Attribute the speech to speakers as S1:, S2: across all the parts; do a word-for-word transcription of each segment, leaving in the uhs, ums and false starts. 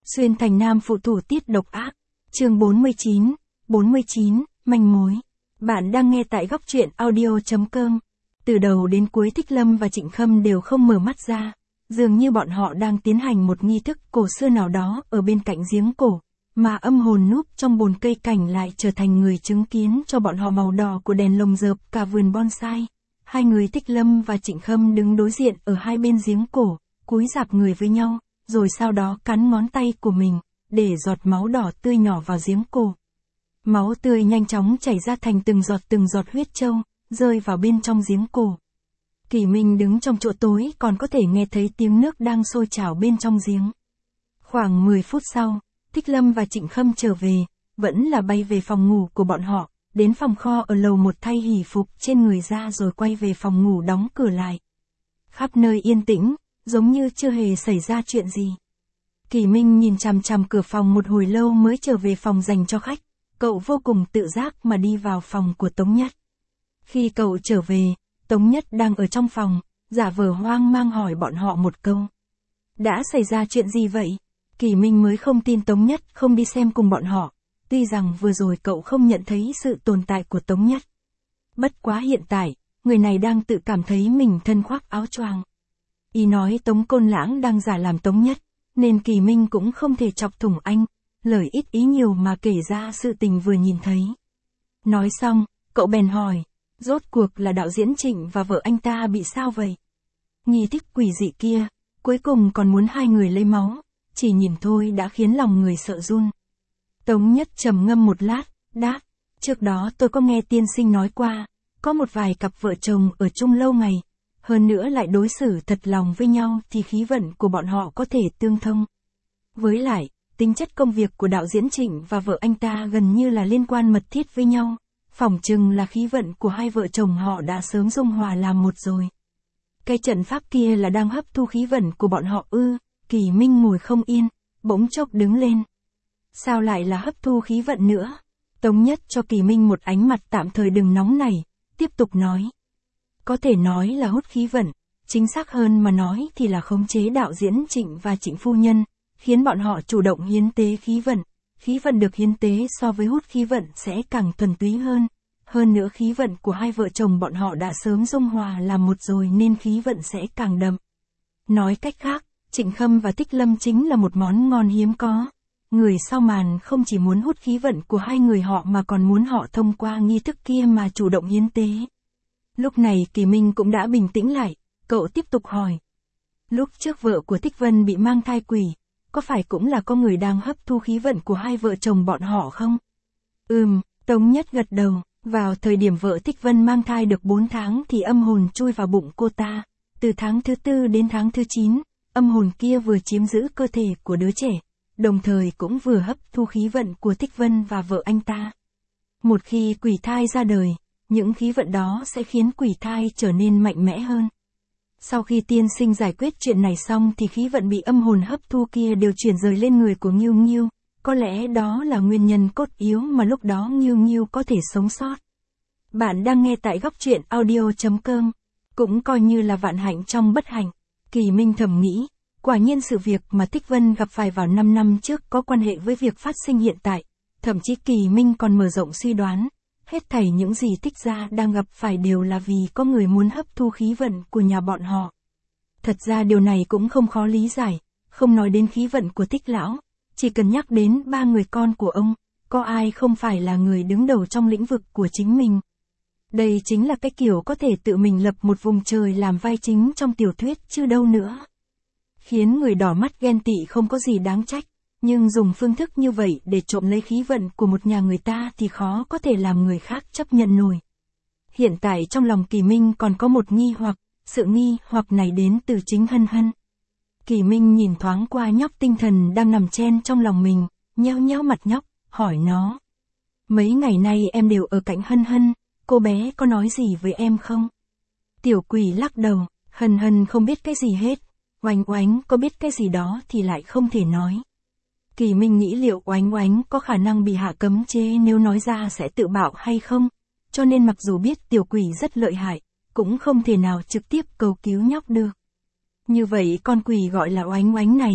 S1: Xuyên thành nam phụ thủ tiết độc ác. Chương bốn mươi chín, bốn mươi chín, manh mối. Bạn đang nghe tại góc truyện audio.com. Từ đầu đến cuối Thích Lâm và Trịnh Khâm đều không mở mắt ra. Dường như bọn họ đang tiến hành một nghi thức cổ xưa nào đó ở bên cạnh giếng cổ, mà âm hồn núp trong bồn cây cảnh lại trở thành người chứng kiến cho bọn họ màu đỏ của đèn lồng rợp cả vườn bonsai. Hai người Thích Lâm và Trịnh Khâm đứng đối diện ở hai bên giếng cổ, cúi rạp người với nhau, rồi sau đó cắn ngón tay của mình, để giọt máu đỏ tươi nhỏ vào giếng cổ. Máu tươi nhanh chóng chảy ra thành từng giọt từng giọt huyết trâu, rơi vào bên trong giếng cổ. Kỳ Minh đứng trong chỗ tối còn có thể nghe thấy tiếng nước đang sôi trào bên trong giếng. Khoảng mười phút sau, Thích Lâm và Trịnh Khâm trở về, vẫn là bay về phòng ngủ của bọn họ, đến phòng kho ở lầu một thay hỉ phục trên người ra rồi quay về phòng ngủ đóng cửa lại. Khắp nơi yên tĩnh, giống như chưa hề xảy ra chuyện gì. Kỳ Minh nhìn chằm chằm cửa phòng một hồi lâu mới trở về phòng dành cho khách, cậu vô cùng tự giác mà đi vào phòng của Tống Nhất. Khi cậu trở về, Tống Nhất đang ở trong phòng, giả vờ hoang mang hỏi bọn họ một câu. Đã xảy ra chuyện gì vậy? Kỳ Minh mới không tin Tống Nhất không đi xem cùng bọn họ, tuy rằng vừa rồi cậu không nhận thấy sự tồn tại của Tống Nhất. Bất quá hiện tại, người này đang tự cảm thấy mình thân khoác áo choàng. Y nói Tống Côn Lãng đang giả làm Tống Nhất, nên Kỳ Minh cũng không thể chọc thủng anh, lời ít ý nhiều mà kể ra sự tình vừa nhìn thấy. Nói xong, cậu bèn hỏi, rốt cuộc là đạo diễn Trịnh và vợ anh ta bị sao vậy? Nghi thức quỷ dị kia, cuối cùng còn muốn hai người lấy máu, chỉ nhìn thôi đã khiến lòng người sợ run. Tống Nhất trầm ngâm một lát, đáp, trước đó tôi có nghe tiên sinh nói qua, có một vài cặp vợ chồng ở chung lâu ngày, hơn nữa lại đối xử thật lòng với nhau thì khí vận của bọn họ có thể tương thông. Với lại, tính chất công việc của đạo diễn Trịnh và vợ anh ta gần như là liên quan mật thiết với nhau, phỏng chừng là khí vận của hai vợ chồng họ đã sớm dung hòa làm một rồi. Cái trận pháp kia là đang hấp thu khí vận của bọn họ ư? Kỳ Minh ngồi không yên, bỗng chốc đứng lên. Sao lại là hấp thu khí vận nữa? Tống Nhất cho Kỳ Minh một ánh mặt tạm thời đừng nóng nảy, tiếp tục nói. Có thể nói là hút khí vận, chính xác hơn mà nói thì là khống chế đạo diễn Trịnh và Trịnh phu nhân, khiến bọn họ chủ động hiến tế khí vận. Khí vận được hiến tế so với hút khí vận sẽ càng thuần túy hơn. Hơn nữa khí vận của hai vợ chồng bọn họ đã sớm dung hòa làm một rồi nên khí vận sẽ càng đậm. Nói cách khác, Trịnh Khâm và Thích Lâm chính là một món ngon hiếm có. Người sau màn không chỉ muốn hút khí vận của hai người họ mà còn muốn họ thông qua nghi thức kia mà chủ động hiến tế. Lúc này Kỳ Minh cũng đã bình tĩnh lại, cậu tiếp tục hỏi. Lúc trước vợ của Thích Vân bị mang thai quỷ, có phải cũng là có người đang hấp thu khí vận của hai vợ chồng bọn họ không? Ừm, Tống Nhất gật đầu, vào thời điểm vợ Thích Vân mang thai được bốn tháng thì âm hồn chui vào bụng cô ta. Từ tháng thứ tư đến tháng thứ chín, âm hồn kia vừa chiếm giữ cơ thể của đứa trẻ, đồng thời cũng vừa hấp thu khí vận của Thích Vân và vợ anh ta. Một khi quỷ thai ra đời, những khí vận đó sẽ khiến quỷ thai trở nên mạnh mẽ hơn. Sau khi tiên sinh giải quyết chuyện này xong thì khí vận bị âm hồn hấp thu kia đều chuyển rời lên người của Nghiêu Nghiêu, có lẽ đó là nguyên nhân cốt yếu mà lúc đó Nghiêu Nghiêu có thể sống sót. Bạn đang nghe tại góc truyện audio.com, cũng coi như là vạn hạnh trong bất hạnh. Kỳ Minh thầm nghĩ, quả nhiên sự việc mà Thích Vân gặp phải vào năm năm trước có quan hệ với việc phát sinh hiện tại, thậm chí Kỳ Minh còn mở rộng suy đoán. Hết thảy những gì Thích gia đang gặp phải đều là vì có người muốn hấp thu khí vận của nhà bọn họ. Thật ra điều này cũng không khó lý giải, không nói đến khí vận của Thích lão, chỉ cần nhắc đến ba người con của ông, có ai không phải là người đứng đầu trong lĩnh vực của chính mình. Đây chính là cái kiểu có thể tự mình lập một vùng trời làm vai chính trong tiểu thuyết chứ đâu nữa. Khiến người đỏ mắt ghen tị không có gì đáng trách. Nhưng dùng phương thức như vậy để trộm lấy khí vận của một nhà người ta thì khó có thể làm người khác chấp nhận nổi. Hiện tại trong lòng Kỳ Minh còn có một nghi hoặc, sự nghi hoặc này đến từ chính Hân Hân. Kỳ Minh nhìn thoáng qua nhóc tinh thần đang nằm chen trong lòng mình, nheo nheo mặt nhóc, hỏi nó. Mấy ngày nay em đều ở cạnh Hân Hân, cô bé có nói gì với em không? Tiểu quỷ lắc đầu, Hân Hân không biết cái gì hết, Oánh Oánh có biết cái gì đó thì lại không thể nói. Kỳ Minh nghĩ liệu Oánh Oánh có khả năng bị hạ cấm chế nếu nói ra sẽ tự bạo hay không, cho nên mặc dù biết tiểu quỷ rất lợi hại, cũng không thể nào trực tiếp cầu cứu nhóc được. Như vậy con quỷ gọi là Oánh Oánh này,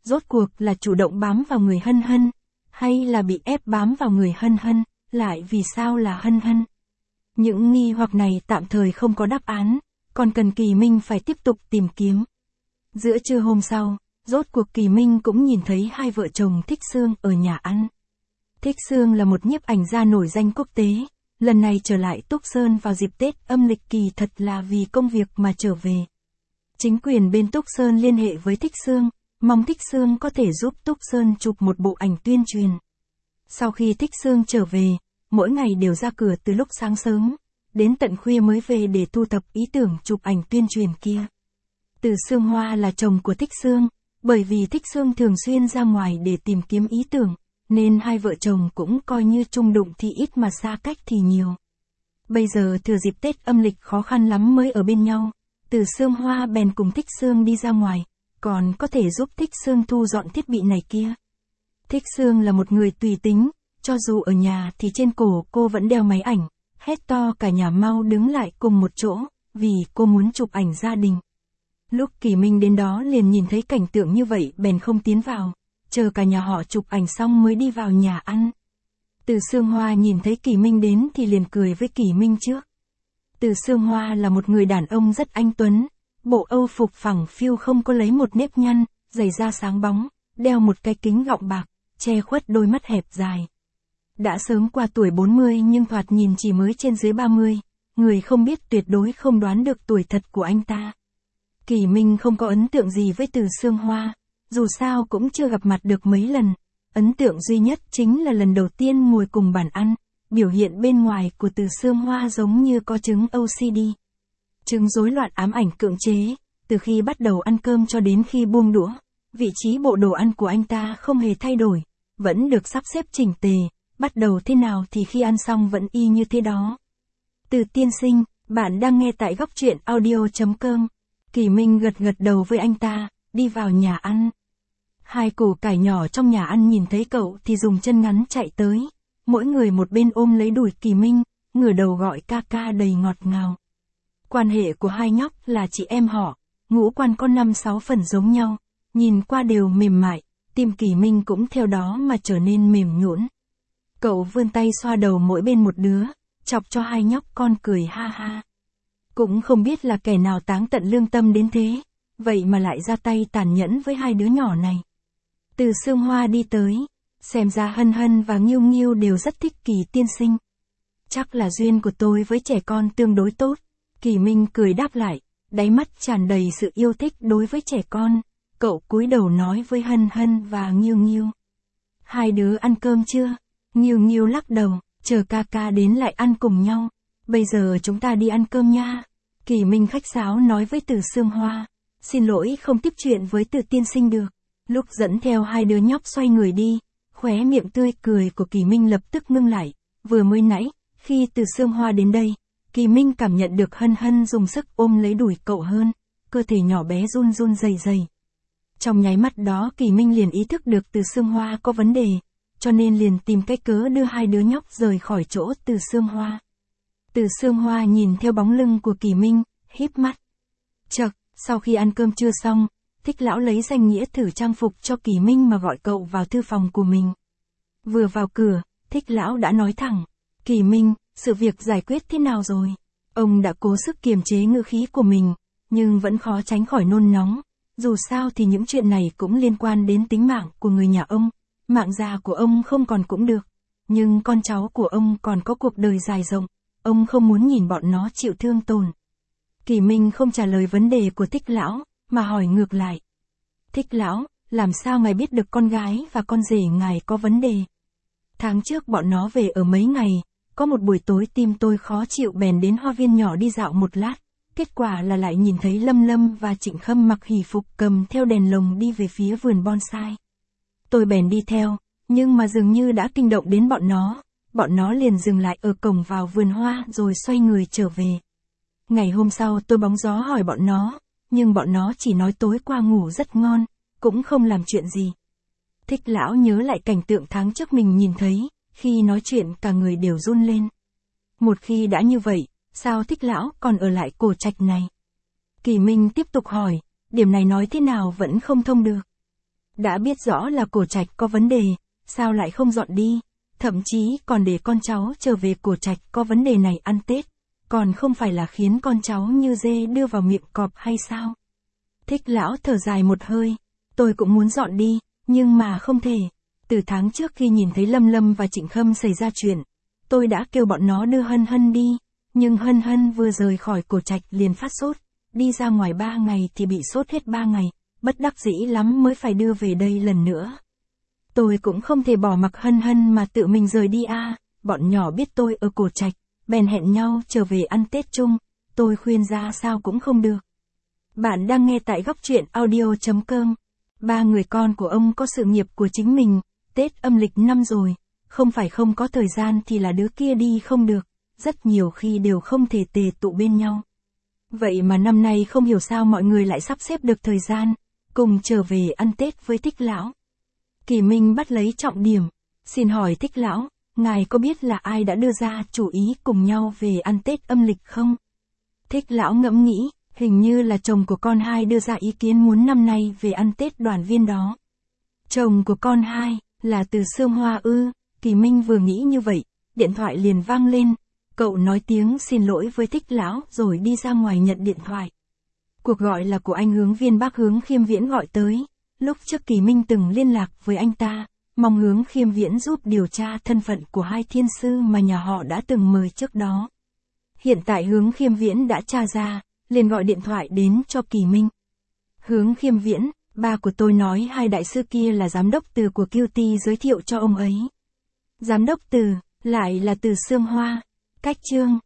S1: rốt cuộc là chủ động bám vào người Hân Hân, hay là bị ép bám vào người Hân Hân, lại vì sao là Hân Hân? Những nghi hoặc này tạm thời không có đáp án, còn cần Kỳ Minh phải tiếp tục tìm kiếm. Giữa trưa hôm sau, rốt cuộc Kỳ Minh cũng nhìn thấy hai vợ chồng Thích Xương ở nhà ăn. Thích Xương là một nhiếp ảnh gia nổi danh quốc tế, lần này trở lại Túc Sơn vào dịp Tết âm lịch kỳ thật là vì công việc mà trở về. Chính quyền bên Túc Sơn liên hệ với Thích Xương, mong Thích Xương có thể giúp Túc Sơn chụp một bộ ảnh tuyên truyền. Sau khi Thích Xương trở về, mỗi ngày đều ra cửa từ lúc sáng sớm, đến tận khuya mới về để thu thập ý tưởng chụp ảnh tuyên truyền kia. Từ Xương Hoa là chồng của Thích Xương, bởi vì Thích Xương thường xuyên ra ngoài để tìm kiếm ý tưởng, nên hai vợ chồng cũng coi như chung đụng thì ít mà xa cách thì nhiều. Bây giờ thừa dịp Tết âm lịch khó khăn lắm mới ở bên nhau, Từ Xương Hoa bèn cùng Thích Xương đi ra ngoài, còn có thể giúp Thích Xương thu dọn thiết bị này kia. Thích Xương là một người tùy tính, cho dù ở nhà thì trên cổ cô vẫn đeo máy ảnh, hét to cả nhà mau đứng lại cùng một chỗ, vì cô muốn chụp ảnh gia đình. Lúc Kỳ Minh đến đó liền nhìn thấy cảnh tượng như vậy bèn không tiến vào, chờ cả nhà họ chụp ảnh xong mới đi vào nhà ăn. Từ Xương Hoa nhìn thấy Kỳ Minh đến thì liền cười với Kỳ Minh trước. Từ Xương Hoa là một người đàn ông rất anh tuấn, bộ Âu phục phẳng phiu không có lấy một nếp nhăn, giày da sáng bóng, đeo một cái kính gọng bạc, che khuất đôi mắt hẹp dài. Đã sớm qua tuổi bốn mươi nhưng thoạt nhìn chỉ mới trên dưới ba mươi, người không biết tuyệt đối không đoán được tuổi thật của anh ta. Kỳ Minh không có ấn tượng gì với Từ Xương Hoa, dù sao cũng chưa gặp mặt được mấy lần, ấn tượng duy nhất chính là lần đầu tiên ngồi cùng bàn ăn, biểu hiện bên ngoài của Từ Xương Hoa giống như có chứng ô xê đê. Chứng rối loạn ám ảnh cưỡng chế, từ khi bắt đầu ăn cơm cho đến khi buông đũa, vị trí bộ đồ ăn của anh ta không hề thay đổi, vẫn được sắp xếp chỉnh tề, bắt đầu thế nào thì khi ăn xong vẫn y như thế đó. Từ tiên sinh, bạn đang nghe tại góc truyện audio chấm com. Kỳ Minh gật gật đầu với anh ta, đi vào nhà ăn. Hai củ cải nhỏ trong nhà ăn nhìn thấy cậu thì dùng chân ngắn chạy tới, mỗi người một bên ôm lấy đùi Kỳ Minh, ngửa đầu gọi ca ca đầy ngọt ngào. Quan hệ của hai nhóc là chị em họ, ngũ quan có năm sáu phần giống nhau, nhìn qua đều mềm mại, tim Kỳ Minh cũng theo đó mà trở nên mềm nhũn. Cậu vươn tay xoa đầu mỗi bên một đứa, chọc cho hai nhóc con cười ha ha. Cũng không biết là kẻ nào táng tận lương tâm đến thế, vậy mà lại ra tay tàn nhẫn với hai đứa nhỏ này. Từ Xương Hoa đi tới, xem ra Hân Hân và Nghiêu Nghiêu đều rất thích Kỳ tiên sinh. Chắc là duyên của tôi với trẻ con tương đối tốt, Kỳ Minh cười đáp lại, đáy mắt tràn đầy sự yêu thích đối với trẻ con. Cậu cúi đầu nói với Hân Hân và Nghiêu Nghiêu. Hai đứa ăn cơm chưa? Nghiêu Nghiêu lắc đầu, chờ ca ca đến lại ăn cùng nhau. Bây giờ chúng ta đi ăn cơm nha. Kỳ Minh khách sáo nói với Từ Xương Hoa. Xin lỗi không tiếp chuyện với Từ tiên sinh được. Lúc dẫn theo hai đứa nhóc xoay người đi, khóe miệng tươi cười của Kỳ Minh lập tức ngưng lại. Vừa mới nãy, khi Từ Xương Hoa đến đây, Kỳ Minh cảm nhận được Hân Hân dùng sức ôm lấy đùi cậu hơn, cơ thể nhỏ bé run run rẩy rẩy. Trong nháy mắt đó Kỳ Minh liền ý thức được Từ Xương Hoa có vấn đề, cho nên liền tìm cái cớ đưa hai đứa nhóc rời khỏi chỗ Từ Xương Hoa. Từ Xương Hoa nhìn theo bóng lưng của Kỳ Minh, híp mắt. Chậc, sau khi ăn cơm trưa xong, Thích lão lấy danh nghĩa thử trang phục cho Kỳ Minh mà gọi cậu vào thư phòng của mình. Vừa vào cửa, Thích lão đã nói thẳng, Kỳ Minh, sự việc giải quyết thế nào rồi? Ông đã cố sức kiềm chế ngữ khí của mình, nhưng vẫn khó tránh khỏi nôn nóng. Dù sao thì những chuyện này cũng liên quan đến tính mạng của người nhà ông, mạng già của ông không còn cũng được, nhưng con cháu của ông còn có cuộc đời dài rộng, ông không muốn nhìn bọn nó chịu thương tổn. Kỳ Minh không trả lời vấn đề của Thích lão, mà hỏi ngược lại. Thích lão, làm sao ngài biết được con gái và con rể ngài có vấn đề? Tháng trước bọn nó về ở mấy ngày, có một buổi tối tim tôi khó chịu bèn đến hoa viên nhỏ đi dạo một lát. Kết quả là lại nhìn thấy Lâm Lâm và Trịnh Khâm mặc hỷ phục cầm theo đèn lồng đi về phía vườn bonsai. Tôi bèn đi theo, nhưng mà dường như đã kinh động đến bọn nó, bọn nó liền dừng lại ở cổng vào vườn hoa rồi xoay người trở về. Ngày hôm sau tôi bóng gió hỏi bọn nó, nhưng bọn nó chỉ nói tối qua ngủ rất ngon, cũng không làm chuyện gì. Thích lão nhớ lại cảnh tượng tháng trước mình nhìn thấy, khi nói chuyện cả người đều run lên. Một khi đã như vậy, sao Thích lão còn ở lại cổ trạch này? Kỳ Minh tiếp tục hỏi, điểm này nói thế nào vẫn không thông được. Đã biết rõ là Cổ Trạch có vấn đề, sao lại không dọn đi, thậm chí còn để con cháu trở về Cổ Trạch có vấn đề này ăn Tết, còn không phải là khiến con cháu như dê đưa vào miệng cọp hay sao? Thích Lão thở dài một hơi, tôi cũng muốn dọn đi, nhưng mà không thể. Từ tháng trước khi nhìn thấy Lâm Lâm và Trịnh Khâm xảy ra chuyện, tôi đã kêu bọn nó đưa Hân Hân đi, nhưng Hân Hân vừa rời khỏi Cổ Trạch liền phát sốt, đi ra ngoài ba ngày thì bị sốt hết ba ngày, bất đắc dĩ lắm mới phải đưa về đây lần nữa. Tôi cũng không thể bỏ mặc Hân Hân mà tự mình rời đi a. À. Bọn nhỏ biết tôi ở Cổ Trạch, bèn hẹn nhau trở về ăn Tết chung, tôi khuyên ra sao cũng không được. Bạn đang nghe tại góc truyện audio chấm com. Ba người con của ông có sự nghiệp của chính mình, Tết âm lịch năm rồi, không phải không có thời gian thì là đứa kia đi không được, rất nhiều khi đều không thể tề tụ bên nhau. Vậy mà năm nay không hiểu sao mọi người lại sắp xếp được thời gian, cùng trở về ăn Tết với Thích Lão. Kỳ Minh bắt lấy trọng điểm, xin hỏi Thích Lão, ngài có biết là ai đã đưa ra chủ ý cùng nhau về ăn Tết âm lịch không? Thích Lão ngẫm nghĩ, hình như là chồng của con hai đưa ra ý kiến muốn năm nay về ăn Tết đoàn viên đó. Chồng của con hai, là Từ Sương Hoa ư? Kỳ Minh vừa nghĩ như vậy, điện thoại liền vang lên, cậu nói tiếng xin lỗi với Thích Lão rồi đi ra ngoài nhận điện thoại. Cuộc gọi là của anh hướng viên bác Hướng Khiêm Viễn gọi tới, lúc trước Kỳ Minh từng liên lạc với anh ta, mong Hướng Khiêm Viễn giúp điều tra thân phận của hai thiên sư mà nhà họ đã từng mời trước đó. Hiện tại Hướng Khiêm Viễn đã tra ra, liền gọi điện thoại đến cho Kỳ Minh. Hướng Khiêm Viễn, ba của tôi nói hai đại sư kia là giám đốc Từ của Kiêu Ti giới thiệu cho ông ấy. Giám đốc Từ, lại là Từ Sương Hoa. Cách chương,